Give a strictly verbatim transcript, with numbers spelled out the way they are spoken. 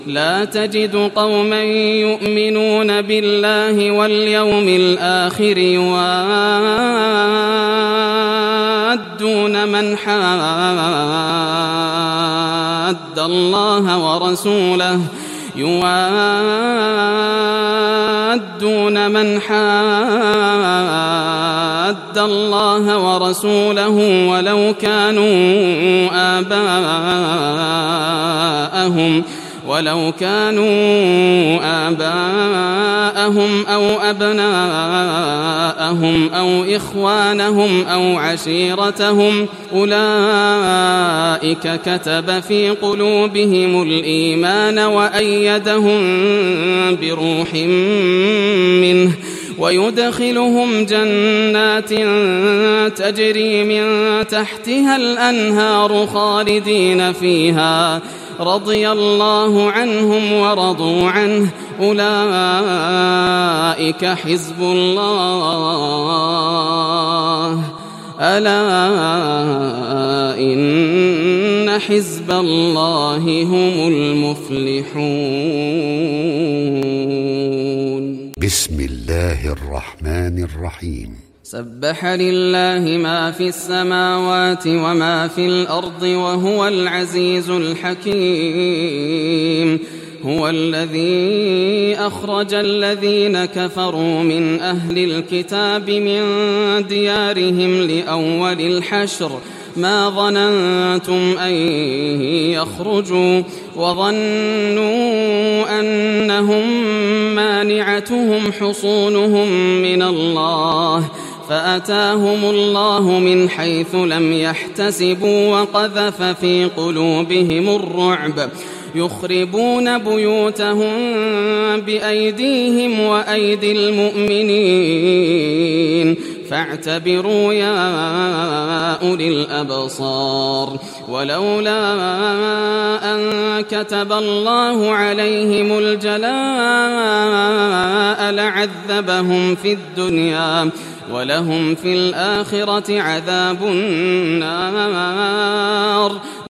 لا تجد قوما يؤمنون بالله واليوم الآخر يوادون من حاد الله ورسوله يوادون من حاد الله ورسوله ولو كانوا آباءهم ولو كانوا آباءهم أو أبناءهم أو إخوانهم أو عشيرتهم أولئك كتب في قلوبهم الإيمان وأيدهم بروح منه ويدخلهم جنات تجري من تحتها الأنهار خالدين فيها رضي الله عنهم ورضوا عنه أولئك حزب الله ألا إن حزب الله هم المفلحون. بسم الله الرحمن الرحيم. سبح لله ما في السماوات وما في الأرض وهو العزيز الحكيم. هو الذي أخرج الذين كفروا من أهل الكتاب من ديارهم لأول الحشر ما ظننتم أن يخرجوا وظنوا أنهم مانعتهم حصونهم من الله فأتاهم الله من حيث لم يحتسبوا وقذف في قلوبهم الرعب يخربون بيوتهم بأيديهم وأيدي المؤمنين فاعتبروا يا أولي الأبصار. ولولا أن كتب الله عليهم الجلاء لعذبهم في الدنيا ولهم في الآخرة عذاب النار.